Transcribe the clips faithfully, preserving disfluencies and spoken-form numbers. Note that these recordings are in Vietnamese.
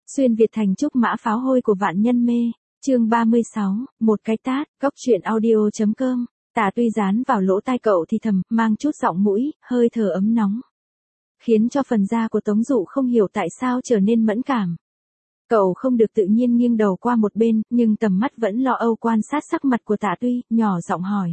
Xuyên Việt thành trúc mã pháo hôi của vạn nhân mê, chương ba mươi sáu, một cái tát, góc truyện audio chấm com. Tả Tuy dán vào lỗ tai cậu thì thầm, mang chút giọng mũi, hơi thở ấm nóng. Khiến cho phần da của Tống Dụ không hiểu tại sao trở nên mẫn cảm. Cậu không được tự nhiên nghiêng đầu qua một bên, nhưng tầm mắt vẫn lo âu quan sát sắc mặt của Tả Tuy, nhỏ giọng hỏi.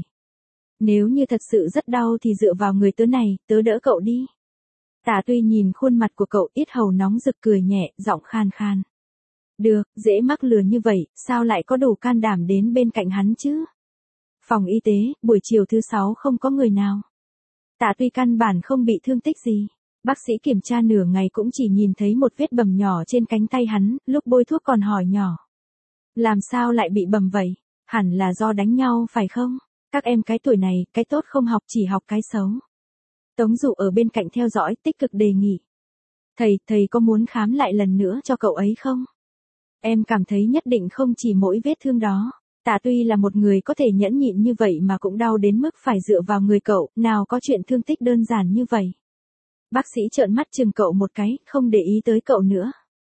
Nếu như thật sự rất đau thì dựa vào người tớ này, tớ đỡ cậu đi. Tả Tuy nhìn khuôn mặt của cậu, yết hầu nóng rực cười nhẹ, giọng khan khan. Được, dễ mắc lừa như vậy, sao lại có đủ can đảm đến bên cạnh hắn chứ? Phòng y tế, buổi chiều thứ sáu không có người nào. Tả Tuy căn bản không bị thương tích gì. Bác sĩ kiểm tra nửa ngày cũng chỉ nhìn thấy một vết bầm nhỏ trên cánh tay hắn, lúc bôi thuốc còn hỏi nhỏ. Làm sao lại bị bầm vậy? Hẳn là do đánh nhau phải không? Các em cái tuổi này, cái tốt không học chỉ học cái xấu. Tống Dụ ở bên cạnh theo dõi, tích cực đề nghị. Thầy, thầy có muốn khám lại lần nữa cho cậu ấy không? Em cảm thấy nhất định không chỉ mỗi vết thương đó. Tả Tuy là một người có thể nhẫn nhịn như vậy mà cũng đau đến mức phải dựa vào người cậu, nào có chuyện thương tích đơn giản như vậy. Bác sĩ trợn mắt chừng cậu một cái, không để ý tới cậu nữa.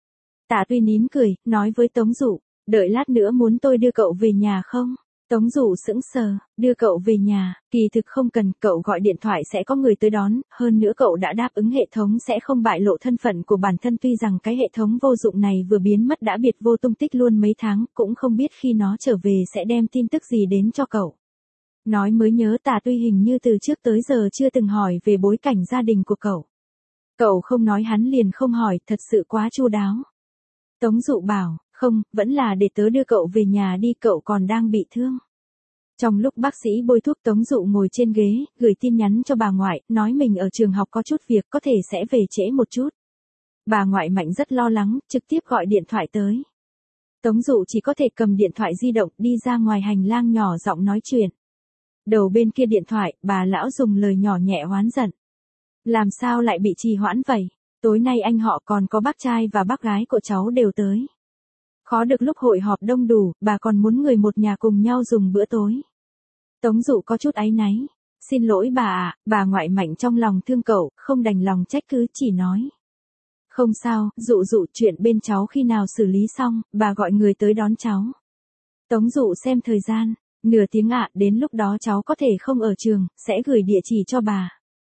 Tả Tuy nín cười, nói với Tống Dụ, đợi lát nữa muốn tôi đưa cậu về nhà không? Tống Dụ sững sờ, đưa cậu về nhà, kỳ thực không cần, cậu gọi điện thoại sẽ có người tới đón, hơn nữa cậu đã đáp ứng hệ thống sẽ không bại lộ thân phận của bản thân, tuy rằng cái hệ thống vô dụng này vừa biến mất đã biệt vô tung tích luôn mấy tháng, cũng không biết khi nó trở về sẽ đem tin tức gì đến cho cậu. Nói mới nhớ Tả Tuy hình như từ trước tới giờ chưa từng hỏi về bối cảnh gia đình của cậu. Cậu không nói hắn liền không hỏi, thật sự quá chu đáo. Tống Dụ bảo, không, vẫn là để tớ đưa cậu về nhà đi, cậu còn đang bị thương. Trong lúc bác sĩ bôi thuốc, Tống Dụ ngồi trên ghế, gửi tin nhắn cho bà ngoại, nói mình ở trường học có chút việc, có thể sẽ về trễ một chút. Bà ngoại Mạnh rất lo lắng, trực tiếp gọi điện thoại tới. Tống Dụ chỉ có thể cầm điện thoại di động đi ra ngoài hành lang nhỏ giọng nói chuyện. Đầu bên kia điện thoại, bà lão dùng lời nhỏ nhẹ oán giận. Làm sao lại bị trì hoãn vậy? Tối nay anh họ còn có bác trai và bác gái của cháu đều tới. Khó được lúc hội họp đông đủ, bà còn muốn người một nhà cùng nhau dùng bữa tối. Tống Dụ có chút áy náy. Xin lỗi bà ạ, bà ngoại Mạnh trong lòng thương cậu, không đành lòng trách cứ, chỉ nói. Không sao, Dụ Dụ, chuyện bên cháu khi nào xử lý xong, bà gọi người tới đón cháu. Tống Dụ xem thời gian, nửa tiếng ạ, đến lúc đó cháu có thể không ở trường, sẽ gửi địa chỉ cho bà.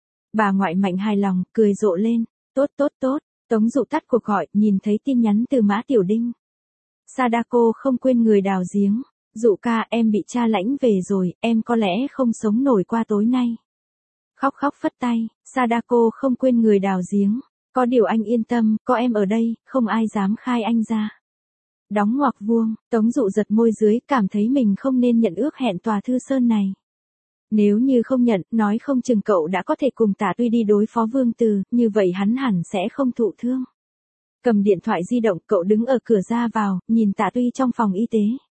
Bà ngoại Mạnh hài lòng, cười rộ lên, tốt tốt tốt, Tống Dụ tắt cuộc gọi, nhìn thấy tin nhắn từ Mã Tiểu Đinh. Sadako không quên người đào giếng, Dụ ca, em bị cha lãnh về rồi, em có lẽ không sống nổi qua tối nay. Khóc khóc phất tay, Sadako không quên người đào giếng, có điều anh yên tâm, có em ở đây, không ai dám khai anh ra. Đóng ngoặc vuông, Tống Dụ giật môi dưới, cảm thấy mình không nên nhận ước hẹn tòa thư sơn này. Nếu như không nhận, nói không chừng cậu đã có thể cùng Tả Tuy đi đối phó Vương Từ, như vậy hắn hẳn sẽ không thụ thương. Cầm điện thoại di động, cậu đứng ở cửa ra vào, nhìn Tả Tuy trong phòng y tế.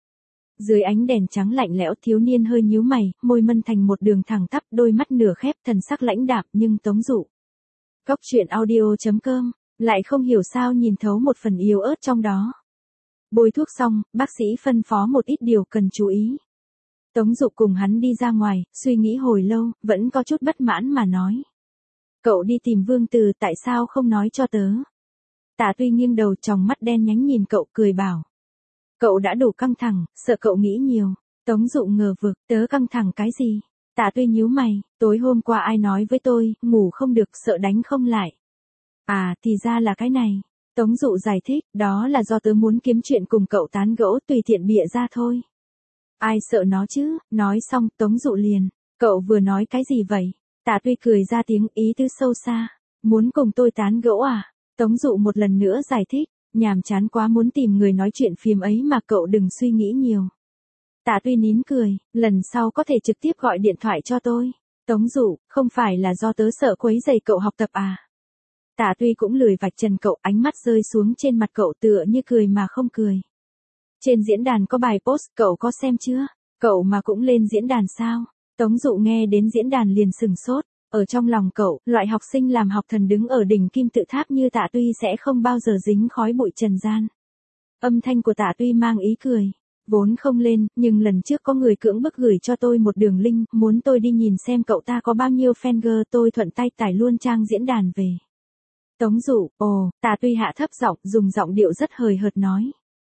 Dưới ánh đèn trắng lạnh lẽo, thiếu niên hơi nhíu mày, môi mân thành một đường thẳng tắp, đôi mắt nửa khép, thần sắc lãnh đạm, nhưng Tống Dụ. Góc truyện audio chấm com, lại không hiểu sao nhìn thấu một phần yếu ớt trong đó. Bôi thuốc xong, bác sĩ phân phó một ít điều cần chú ý. Tống Dụ cùng hắn đi ra ngoài, suy nghĩ hồi lâu, vẫn có chút bất mãn mà nói. Cậu đi tìm Vương Từ, tại sao không nói cho tớ? Tả Tuy nghiêng đầu, tròng mắt đen nhánh nhìn cậu, cười bảo. Cậu đã đủ căng thẳng, sợ cậu nghĩ nhiều. Tống Dụ ngờ vực, tớ căng thẳng cái gì? Tả Tuy nhíu mày, tối hôm qua ai nói với tôi, ngủ không được, sợ đánh không lại. À, thì ra là cái này. Tống Dụ giải thích, đó là do tớ muốn kiếm chuyện cùng cậu tán gẫu, tùy tiện bịa ra thôi. Ai sợ nó chứ? Nói xong, Tống Dụ liền. Cậu vừa nói cái gì vậy? Tả Tuy cười ra tiếng, ý tứ sâu xa. Muốn cùng tôi tán gẫu à? Tống Dụ một lần nữa giải thích. Nhàm chán quá, muốn tìm người nói chuyện phiếm ấy mà, cậu đừng suy nghĩ nhiều. Tả Tuy nín cười, lần sau có thể trực tiếp gọi điện thoại cho tôi. Tống Dụ, không phải là do tớ sợ quấy rầy cậu học tập à? Tả Tuy cũng lười vạch trần cậu, ánh mắt rơi xuống trên mặt cậu tựa như cười mà không cười. Trên diễn đàn có bài post, cậu có xem chưa? Cậu mà cũng lên diễn đàn sao? Tống Dụ nghe đến diễn đàn liền sừng sốt. Ở trong lòng cậu, loại học sinh làm học thần đứng ở đỉnh kim tự tháp như Tả Tuy sẽ không bao giờ dính khói bụi trần gian. Âm thanh của Tả Tuy mang ý cười. Vốn không lên, nhưng lần trước có người cưỡng bức gửi cho tôi một đường link, muốn tôi đi nhìn xem cậu ta có bao nhiêu fan girl, tôi thuận tay tải luôn trang diễn đàn về. Tống Dụ, ồ, Tả Tuy hạ thấp giọng, dùng giọng điệu rất hời hợt nói.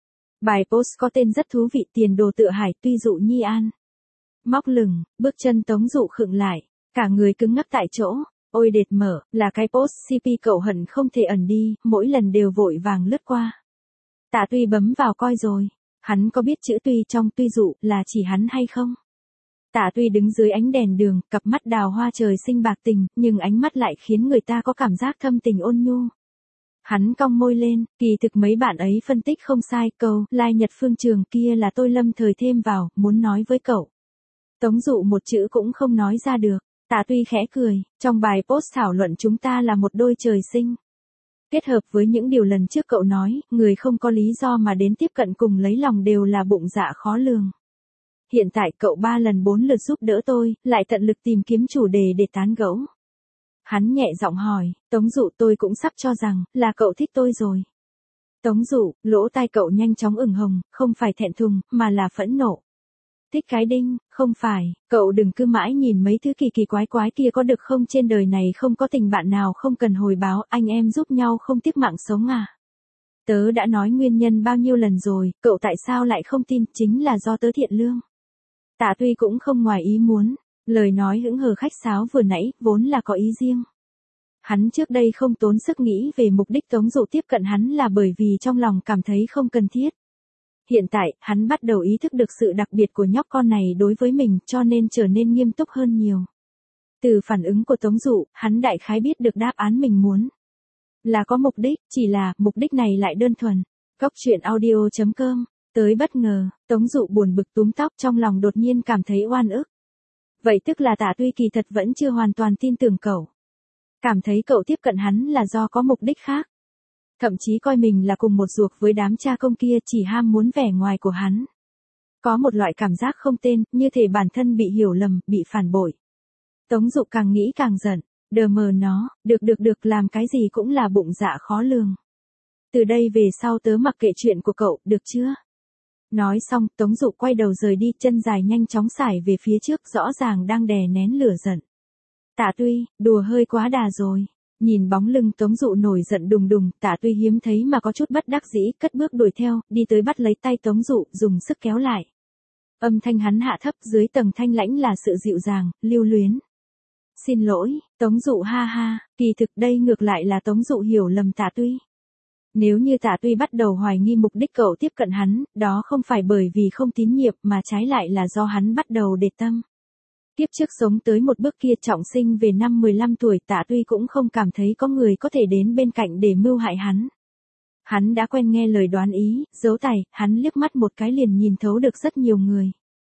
Bài post có tên rất thú vị, tiền đồ tựa hải, tuy dụ nhi an. Móc lửng, bước chân Tống Dụ khựng lại, cả người cứng ngắc tại chỗ. Ôi đệt mở, là cái post xê pê cậu hận không thể ẩn đi, mỗi lần đều vội vàng lướt qua. Tả Tuy bấm vào coi rồi, hắn có biết chữ tuy trong tuy dụ là chỉ hắn hay không? Tả Tuy đứng dưới ánh đèn đường, cặp mắt đào hoa trời sinh bạc tình, nhưng ánh mắt lại khiến người ta có cảm giác thâm tình ôn nhu. Hắn cong môi lên, kỳ thực mấy bạn ấy phân tích không sai, câu lai nhật phương trường kia là tôi lâm thời thêm vào, muốn nói với cậu. Tống Dụ một chữ cũng không nói ra được. Tả Tuy khẽ cười, trong bài post thảo luận chúng ta là một đôi trời sinh. Kết hợp với những điều lần trước cậu nói, người không có lý do mà đến tiếp cận cùng lấy lòng đều là bụng dạ khó lường. Hiện tại cậu ba lần bốn lượt giúp đỡ tôi, lại tận lực tìm kiếm chủ đề để tán gẫu. Hắn nhẹ giọng hỏi, Tống Dụ tôi cũng sắp cho rằng, là cậu thích tôi rồi. Tống Dụ, lỗ tai cậu nhanh chóng ửng hồng, không phải thẹn thùng, mà là phẫn nộ. Thích cái đinh, không phải, cậu đừng cứ mãi nhìn mấy thứ kỳ kỳ quái quái kia có được không, trên đời này không có tình bạn nào không cần hồi báo, anh em giúp nhau không tiếc mạng sống à. Tớ đã nói nguyên nhân bao nhiêu lần rồi, cậu tại sao lại không tin, chính là do tớ thiện lương. Tả Tuy cũng không ngoài ý muốn, lời nói hững hờ khách sáo vừa nãy, vốn là có ý riêng. Hắn trước đây không tốn sức nghĩ về mục đích Tống Dụ tiếp cận hắn là bởi vì trong lòng cảm thấy không cần thiết. Hiện tại, hắn bắt đầu ý thức được sự đặc biệt của nhóc con này đối với mình, cho nên trở nên nghiêm túc hơn nhiều. Từ phản ứng của Tống Dụ, hắn đại khái biết được đáp án mình muốn. Là có mục đích, chỉ là, mục đích này lại đơn thuần. Cóc truyện audio chấm com, tới bất ngờ, Tống Dụ buồn bực túm tóc trong lòng đột nhiên cảm thấy oan ức. Vậy tức là Tả Tuy kỳ thật vẫn chưa hoàn toàn tin tưởng cậu. Cảm thấy cậu tiếp cận hắn là do có mục đích khác. Thậm chí coi mình là cùng một ruột với đám cha công kia, chỉ ham muốn vẻ ngoài của hắn. Có một loại cảm giác không tên, như thể bản thân bị hiểu lầm, bị phản bội. Tống Dụ càng nghĩ càng giận, đờ mờ nó, được được được làm cái gì cũng là bụng dạ khó lường. Từ đây về sau tớ mặc kệ chuyện của cậu, được chưa? Nói xong, Tống Dụ quay đầu rời đi, chân dài nhanh chóng sải về phía trước, rõ ràng đang đè nén lửa giận. Tả Tuy, đùa hơi quá đà rồi. Nhìn bóng lưng Tống Dụ nổi giận đùng đùng, Tả Tuy hiếm thấy mà có chút bất đắc dĩ, cất bước đuổi theo, đi tới bắt lấy tay Tống Dụ, dùng sức kéo lại. Âm thanh hắn hạ thấp, dưới tầng thanh lãnh là sự dịu dàng, lưu luyến. Xin lỗi, Tống Dụ ha ha, kỳ thực đây ngược lại là Tống Dụ hiểu lầm Tả Tuy. Nếu như Tả Tuy bắt đầu hoài nghi mục đích cậu tiếp cận hắn, đó không phải bởi vì không tín nhiệm mà trái lại là do hắn bắt đầu để tâm. Kiếp trước sống tới một bước kia, trọng sinh về năm mười lăm tuổi, Tả Tuy cũng không cảm thấy có người có thể đến bên cạnh để mưu hại hắn. Hắn đã quen nghe lời đoán ý, giấu tài, hắn liếc mắt một cái liền nhìn thấu được rất nhiều người.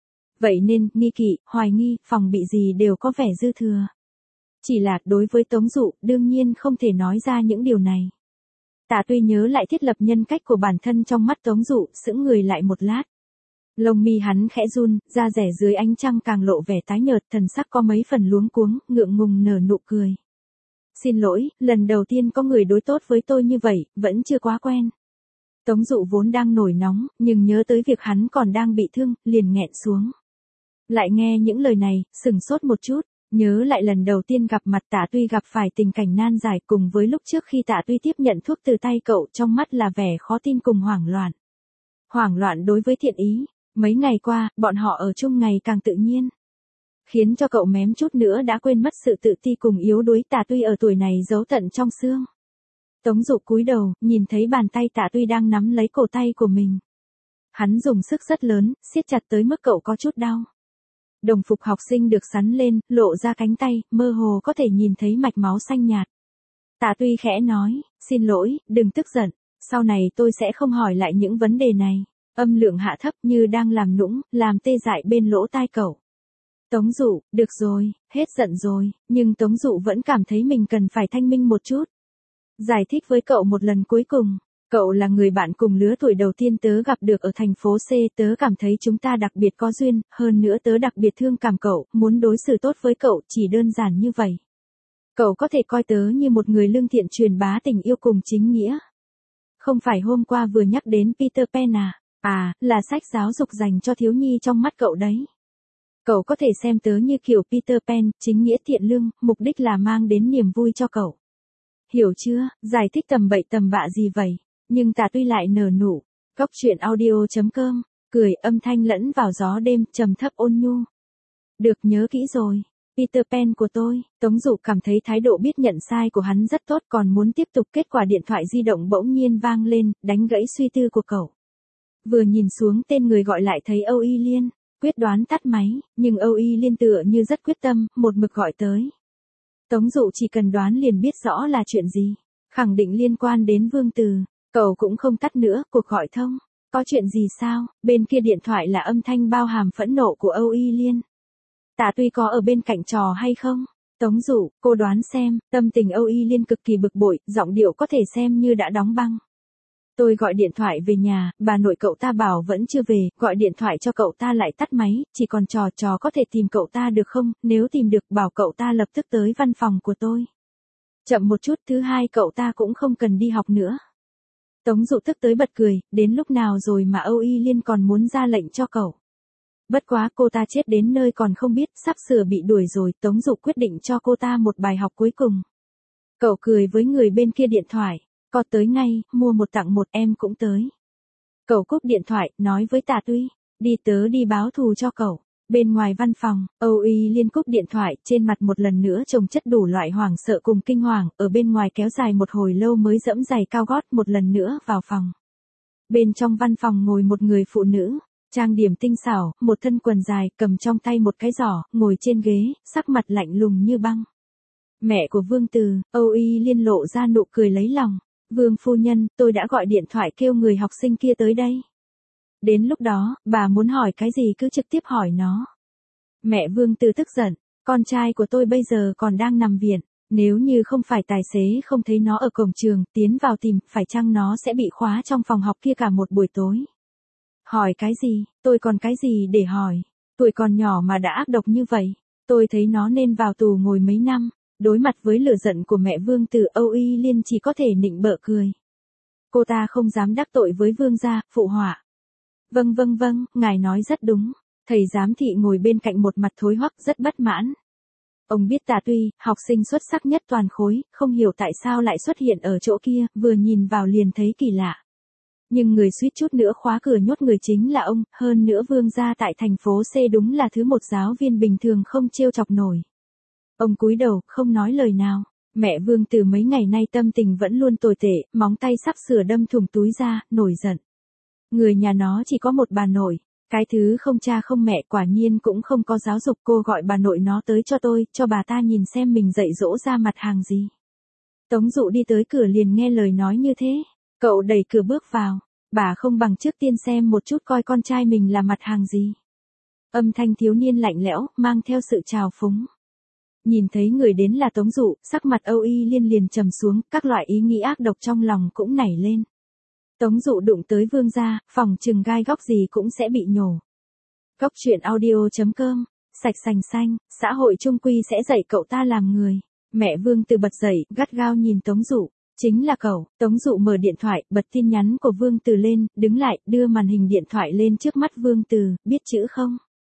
Vậy nên, nghi kỵ, hoài nghi, phòng bị gì đều có vẻ dư thừa. Chỉ là, đối với Tống Dụ, đương nhiên không thể nói ra những điều này. Tả Tuy nhớ lại thiết lập nhân cách của bản thân trong mắt Tống Dụ, sững người lại một lát. Lông mi hắn khẽ run, da rẻ dưới ánh trăng càng lộ vẻ tái nhợt, thần sắc có mấy phần luống cuống, ngượng ngùng nở nụ cười. Xin lỗi, lần đầu tiên có người đối tốt với tôi như vậy, vẫn chưa quá quen. Tống Dụ vốn đang nổi nóng, nhưng nhớ tới việc hắn còn đang bị thương, liền nghẹn xuống. Lại nghe những lời này, sừng sốt một chút, nhớ lại lần đầu tiên gặp mặt Tả Tuy gặp phải tình cảnh nan giải, cùng với lúc trước khi Tả Tuy tiếp nhận thuốc từ tay cậu, trong mắt là vẻ khó tin cùng hoảng loạn. Hoảng loạn đối với thiện ý. Mấy ngày qua, bọn họ ở chung ngày càng tự nhiên. Khiến cho cậu mém chút nữa đã quên mất sự tự ti cùng yếu đuối Tả Tuy ở tuổi này giấu tận trong xương. Tống Dụ cúi đầu, nhìn thấy bàn tay Tả Tuy đang nắm lấy cổ tay của mình. Hắn dùng sức rất lớn, siết chặt tới mức cậu có chút đau. Đồng phục học sinh được sắn lên, lộ ra cánh tay, mơ hồ có thể nhìn thấy mạch máu xanh nhạt. Tả Tuy khẽ nói, xin lỗi, đừng tức giận, sau này tôi sẽ không hỏi lại những vấn đề này. Âm lượng hạ thấp như đang làm nũng, làm tê dại bên lỗ tai cậu. Tống Dụ, được rồi, hết giận rồi, nhưng Tống Dụ vẫn cảm thấy mình cần phải thanh minh một chút. Giải thích với cậu một lần cuối cùng, cậu là người bạn cùng lứa tuổi đầu tiên tớ gặp được ở thành phố C, tớ cảm thấy chúng ta đặc biệt có duyên, hơn nữa tớ đặc biệt thương cảm cậu, muốn đối xử tốt với cậu, chỉ đơn giản như vậy. Cậu có thể coi tớ như một người lương thiện truyền bá tình yêu cùng chính nghĩa. Không phải hôm qua vừa nhắc đến Peter Pan à? À, là sách giáo dục dành cho thiếu nhi trong mắt cậu đấy. Cậu có thể xem tớ như kiểu Peter Pan, chính nghĩa thiện lương, mục đích là mang đến niềm vui cho cậu. hiểu chưa, giải thích tầm bậy tầm bạ gì vậy, nhưng Tả Tuy lại nở nụ. Cốc truyện audio.com, cười âm thanh lẫn vào gió đêm, trầm thấp ôn nhu. Được, nhớ kỹ rồi. Peter Pan của tôi. Tống Dụ cảm thấy thái độ biết nhận sai của hắn rất tốt, còn muốn tiếp tục, kết quả điện thoại di động bỗng nhiên vang lên, đánh gãy suy tư của cậu. Vừa nhìn xuống tên người gọi lại thấy Âu Y Liên, quyết đoán tắt máy, nhưng Âu Y Liên tựa như rất quyết tâm, một mực gọi tới. Tống Dụ chỉ cần đoán liền biết rõ là chuyện gì, khẳng định liên quan đến Vương Từ. Cậu cũng không tắt nữa, cuộc gọi thông. Có chuyện gì sao? Bên kia điện thoại là âm thanh bao hàm phẫn nộ của Âu Y Liên. Tả Tuy có ở bên cạnh trò hay không? Tống Dụ, cô đoán xem. Tâm tình Âu Y Liên cực kỳ bực bội, giọng điệu có thể xem như đã đóng băng. Tôi gọi điện thoại về nhà, bà nội cậu ta bảo vẫn chưa về, gọi điện thoại cho cậu ta lại tắt máy, chỉ còn trò trò có thể tìm cậu ta được không? Nếu tìm được, bảo cậu ta lập tức tới văn phòng của tôi. Chậm một chút, thứ hai cậu ta cũng không cần đi học nữa. Tống Dụ tức tới bật cười, đến lúc nào rồi mà Âu Y Liên còn muốn ra lệnh cho cậu. Bất quá cô ta chết đến nơi còn không biết, sắp sửa bị đuổi rồi, Tống Dụ quyết định cho cô ta một bài học cuối cùng. Cậu cười với người bên kia điện thoại, có tới ngay, mua một tặng một, em cũng tới. Cậu cúp điện thoại, nói với Tả Tuy, đi tớ đi báo thù cho cậu. Bên ngoài văn phòng, Âu Y Liên cúp điện thoại, trên mặt một lần nữa chồng chất đủ loại hoảng sợ cùng kinh hoàng, ở bên ngoài kéo dài một hồi lâu mới dẫm giày cao gót một lần nữa vào phòng. Bên trong văn phòng ngồi một người phụ nữ, trang điểm tinh xảo, một thân quần dài, cầm trong tay một cái giỏ, ngồi trên ghế, sắc mặt lạnh lùng như băng. Mẹ của Vương Từ. Âu Y Liên lộ ra nụ cười lấy lòng. Vương phu nhân, tôi đã gọi điện thoại kêu người học sinh kia tới đây. Đến lúc đó, bà muốn hỏi cái gì cứ trực tiếp hỏi nó. Mẹ Vương Từ tức giận, con trai của tôi bây giờ còn đang nằm viện, nếu như không phải tài xế không thấy nó ở cổng trường, tiến vào tìm, phải chăng nó sẽ bị khóa trong phòng học kia cả một buổi tối. Hỏi cái gì, tôi còn cái gì để hỏi, tuổi còn nhỏ mà đã ác độc như vậy, tôi thấy nó nên vào tù ngồi mấy năm. Đối mặt với lửa giận của mẹ Vương Từ, Âu Y Liên chỉ có thể nịnh bợ cười. Cô ta không dám đắc tội với Vương gia, phụ họa. Vâng vâng vâng, ngài nói rất đúng. Thầy giám thị ngồi bên cạnh một mặt thối hoắc rất bất mãn. Ông biết Tả Tuy, học sinh xuất sắc nhất toàn khối, không hiểu tại sao lại xuất hiện ở chỗ kia, vừa nhìn vào liền thấy kỳ lạ. Nhưng người suýt chút nữa khóa cửa nhốt người chính là ông, hơn nữa Vương gia tại thành phố C đúng là thứ một giáo viên bình thường không trêu chọc nổi. Ông cúi đầu, không nói lời nào. Mẹ Vương Từ mấy ngày nay tâm tình vẫn luôn tồi tệ, móng tay sắp sửa đâm thủng túi ra, nổi giận. Người nhà nó chỉ có một bà nội, cái thứ không cha không mẹ, quả nhiên cũng không có giáo dục. Cô gọi bà nội nó tới cho tôi, cho bà ta nhìn xem mình dạy dỗ ra mặt hàng gì. Tống Dụ đi tới cửa liền nghe lời nói như thế. Cậu đẩy cửa bước vào. Bà không bằng trước tiên xem một chút coi con trai mình là mặt hàng gì. Âm thanh thiếu niên lạnh lẽo, mang theo sự trào phúng. Nhìn thấy người đến là Tống Dụ, sắc mặt Âu Y Liên liền trầm xuống, các loại ý nghĩ ác độc trong lòng cũng nảy lên. Tống Dụ đụng tới Vương gia, phòng chừng gai góc gì cũng sẽ bị nhổ. Cốc truyện audio.com, sạch sành xanh, xã hội trung quy sẽ dạy cậu ta làm người. Mẹ Vương Từ bật dậy, gắt gao nhìn Tống Dụ. Chính là cậu. Tống Dụ mở điện thoại, bật tin nhắn của Vương Từ lên, đứng lại, đưa màn hình điện thoại lên trước mắt Vương Từ, biết chữ không?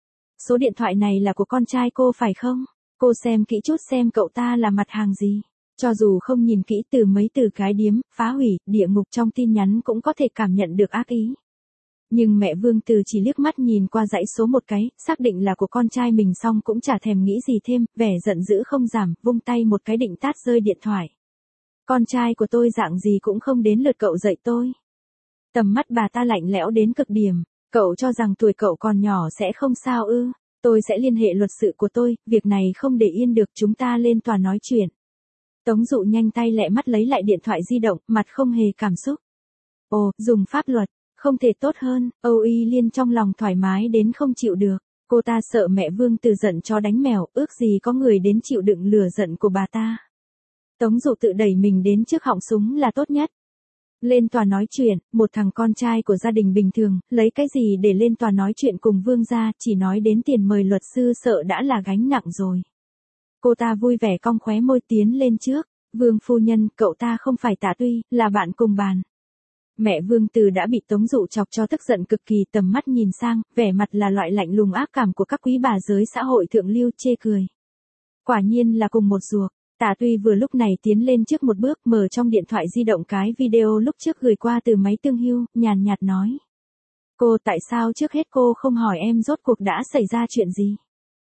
Số điện thoại này là của con trai cô phải không? Cô xem kỹ chút xem cậu ta là mặt hàng gì. Cho dù không nhìn kỹ từ mấy từ cái điếm, phá hủy, địa ngục trong tin nhắn cũng có thể cảm nhận được ác ý. Nhưng mẹ Vương Từ chỉ liếc mắt nhìn qua dãy số một cái, xác định là của con trai mình xong cũng chả thèm nghĩ gì thêm, vẻ giận dữ không giảm, vung tay một cái định tát rơi điện thoại. Con trai của tôi dạng gì cũng không đến lượt cậu dạy tôi. Tầm mắt bà ta lạnh lẽo đến cực điểm, cậu cho rằng tuổi cậu còn nhỏ sẽ không sao ư? Tôi sẽ liên hệ luật sự của tôi, việc này không để yên được, chúng ta lên tòa nói chuyện. Tống Dụ nhanh tay lẹ mắt lấy lại điện thoại di động, mặt không hề cảm xúc. Ồ, dùng pháp luật, không thể tốt hơn. Âu Y Liên trong lòng thoải mái đến không chịu được. Cô ta sợ mẹ Vương Từ giận chó đánh mèo, ước gì có người đến chịu đựng lửa giận của bà ta. Tống Dụ tự đẩy mình đến trước họng súng là tốt nhất. Lên tòa nói chuyện, một thằng con trai của gia đình bình thường, lấy cái gì để lên tòa nói chuyện cùng Vương gia, chỉ nói đến tiền mời luật sư sợ đã là gánh nặng rồi. Cô ta vui vẻ cong khóe môi tiến lên trước. Vương phu nhân, cậu ta không phải Tả Tuy, là bạn cùng bàn. Mẹ Vương Từ đã bị Tống Dụ chọc cho tức giận cực kỳ, tầm mắt nhìn sang, vẻ mặt là loại lạnh lùng ác cảm của các quý bà giới xã hội thượng lưu, chê cười. Quả nhiên là cùng một ruột. Tả Tuy vừa lúc này tiến lên trước một bước, mở trong điện thoại di động cái video lúc trước gửi qua từ máy Tương Hưu, nhàn nhạt nói. Cô, tại sao trước hết cô không hỏi em rốt cuộc đã xảy ra chuyện gì?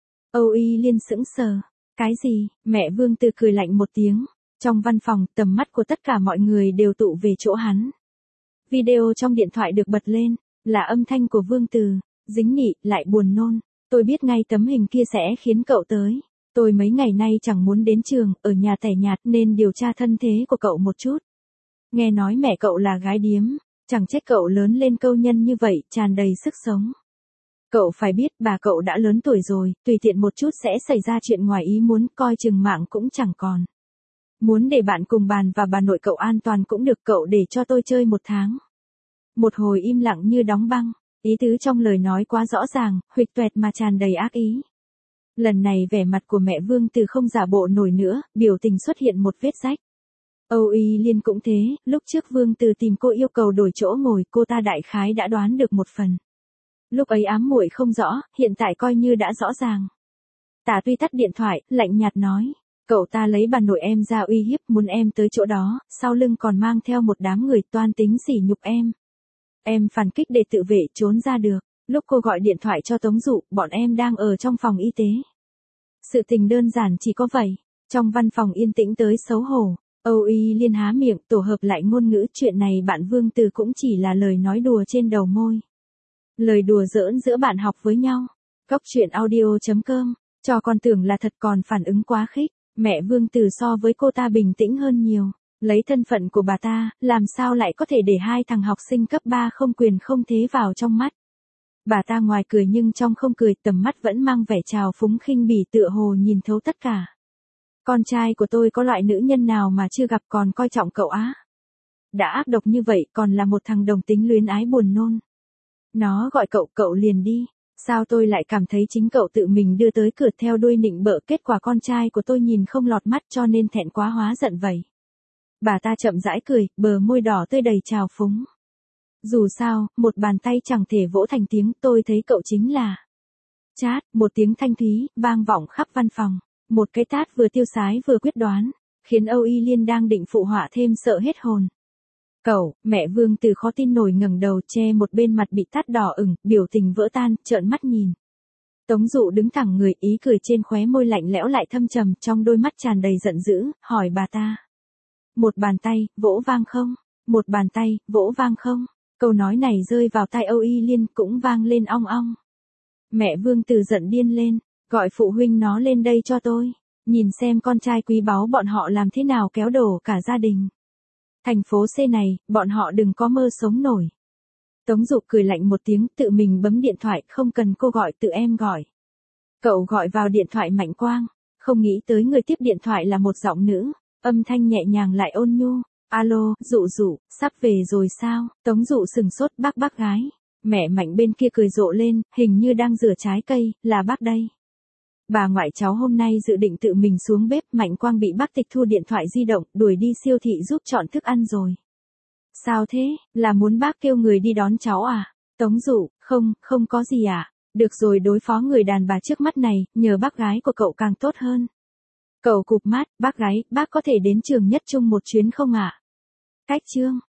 Âu Y Liên sững sờ. Cái gì? Mẹ Vương Từ cười lạnh một tiếng. Trong văn phòng, tầm mắt của tất cả mọi người đều tụ về chỗ hắn. Video trong điện thoại được bật lên, là âm thanh của Vương Từ, dính nị, lại buồn nôn. Tôi biết ngay tấm hình kia sẽ khiến cậu tới. Tôi mấy ngày nay chẳng muốn đến trường, ở nhà tẻ nhạt nên điều tra thân thế của cậu một chút. Nghe nói mẹ cậu là gái điếm, chẳng trách cậu lớn lên câu nhân như vậy, tràn đầy sức sống. Cậu phải biết bà cậu đã lớn tuổi rồi, tùy tiện một chút sẽ xảy ra chuyện ngoài ý muốn, coi chừng mạng cũng chẳng còn. Muốn để bạn cùng bàn và bà nội cậu an toàn cũng được, cậu để cho tôi chơi một tháng. Một hồi im lặng như đóng băng, ý tứ trong lời nói quá rõ ràng, huỵch toẹt mà tràn đầy ác ý. Lần này vẻ mặt của mẹ Vương Từ không giả bộ nổi nữa, biểu tình xuất hiện một vết rách. Âu Y Liên cũng thế, lúc trước Vương Từ tìm cô yêu cầu đổi chỗ ngồi, cô ta đại khái đã đoán được một phần. Lúc ấy ám muội không rõ, hiện tại coi như đã rõ ràng. Tả Tuy tắt điện thoại, lạnh nhạt nói. Cậu ta lấy bà nội em ra uy hiếp, muốn em tới chỗ đó, sau lưng còn mang theo một đám người toan tính sỉ nhục em. Em phản kích để tự vệ trốn ra được. Lúc cô gọi điện thoại cho Tống Dụ, bọn em đang ở trong phòng y tế. Sự tình đơn giản chỉ có vậy. Trong văn phòng yên tĩnh tới xấu hổ, Âu Y Liên há miệng tổ hợp lại ngôn ngữ, chuyện này bạn Vương Từ cũng chỉ là lời nói đùa trên đầu môi. Lời đùa giỡn giữa bạn học với nhau. Cốc truyện audio chấm com, cho con tưởng là thật còn phản ứng quá khích. Mẹ Vương Từ so với cô ta bình tĩnh hơn nhiều. Lấy thân phận của bà ta, làm sao lại có thể để hai thằng học sinh cấp ba không quyền không thế vào trong mắt. Bà ta ngoài cười nhưng trong không cười, tầm mắt vẫn mang vẻ trào phúng khinh bỉ, tựa hồ nhìn thấu tất cả. Con trai của tôi có loại nữ nhân nào mà chưa gặp còn coi trọng cậu á? Đã ác độc như vậy còn là một thằng đồng tính luyến ái buồn nôn. Nó gọi cậu, cậu liền đi. Sao tôi lại cảm thấy chính cậu tự mình đưa tới cửa theo đuôi nịnh bợ, kết quả con trai của tôi nhìn không lọt mắt cho nên thẹn quá hóa giận vậy. Bà ta chậm rãi cười, bờ môi đỏ tươi đầy trào phúng. Dù sao, một bàn tay chẳng thể vỗ thành tiếng, tôi thấy cậu chính là... Chát, một tiếng thanh thúy, vang vọng khắp văn phòng. Một cái tát vừa tiêu sái vừa quyết đoán, khiến Âu Y Liên đang định phụ họa thêm sợ hết hồn. Cậu, mẹ Vương Từ khó tin nổi ngẩng đầu, che một bên mặt bị tát đỏ ửng, biểu tình vỡ tan, trợn mắt nhìn. Tống Dụ đứng thẳng người, ý cười trên khóe môi lạnh lẽo lại thâm trầm, trong đôi mắt tràn đầy giận dữ, hỏi bà ta. Một bàn tay, vỗ vang không? Một bàn tay, vỗ vang không? Câu nói này rơi vào tai Âu Y Liên cũng vang lên ong ong. Mẹ Vương Từ giận điên lên, gọi phụ huynh nó lên đây cho tôi, nhìn xem con trai quý báu bọn họ làm thế nào kéo đổ cả gia đình. Thành phố C này, bọn họ đừng có mơ sống nổi. Tống Dục cười lạnh một tiếng, tự mình bấm điện thoại, không cần cô gọi, tự em gọi. Cậu gọi vào điện thoại Mạnh Quang, không nghĩ tới người tiếp điện thoại là một giọng nữ, âm thanh nhẹ nhàng lại ôn nhu. Alo, Dụ Dụ, sắp về rồi sao? Tống Dụ sừng sốt, bác bác gái. Mẹ Mạnh bên kia cười rộ lên, hình như đang rửa trái cây, là bác đây. Bà ngoại cháu hôm nay dự định tự mình xuống bếp, Mạnh Quang bị bác tịch thu điện thoại di động, đuổi đi siêu thị giúp chọn thức ăn rồi. Sao thế, là muốn bác kêu người đi đón cháu à? Tống Dụ, không, không có gì à? Được rồi, đối phó người đàn bà trước mắt này, nhờ bác gái của cậu càng tốt hơn. Cậu cụp mắt, bác gái, bác có thể đến trường Nhất Trung một chuyến không ạ? À? Cách chương.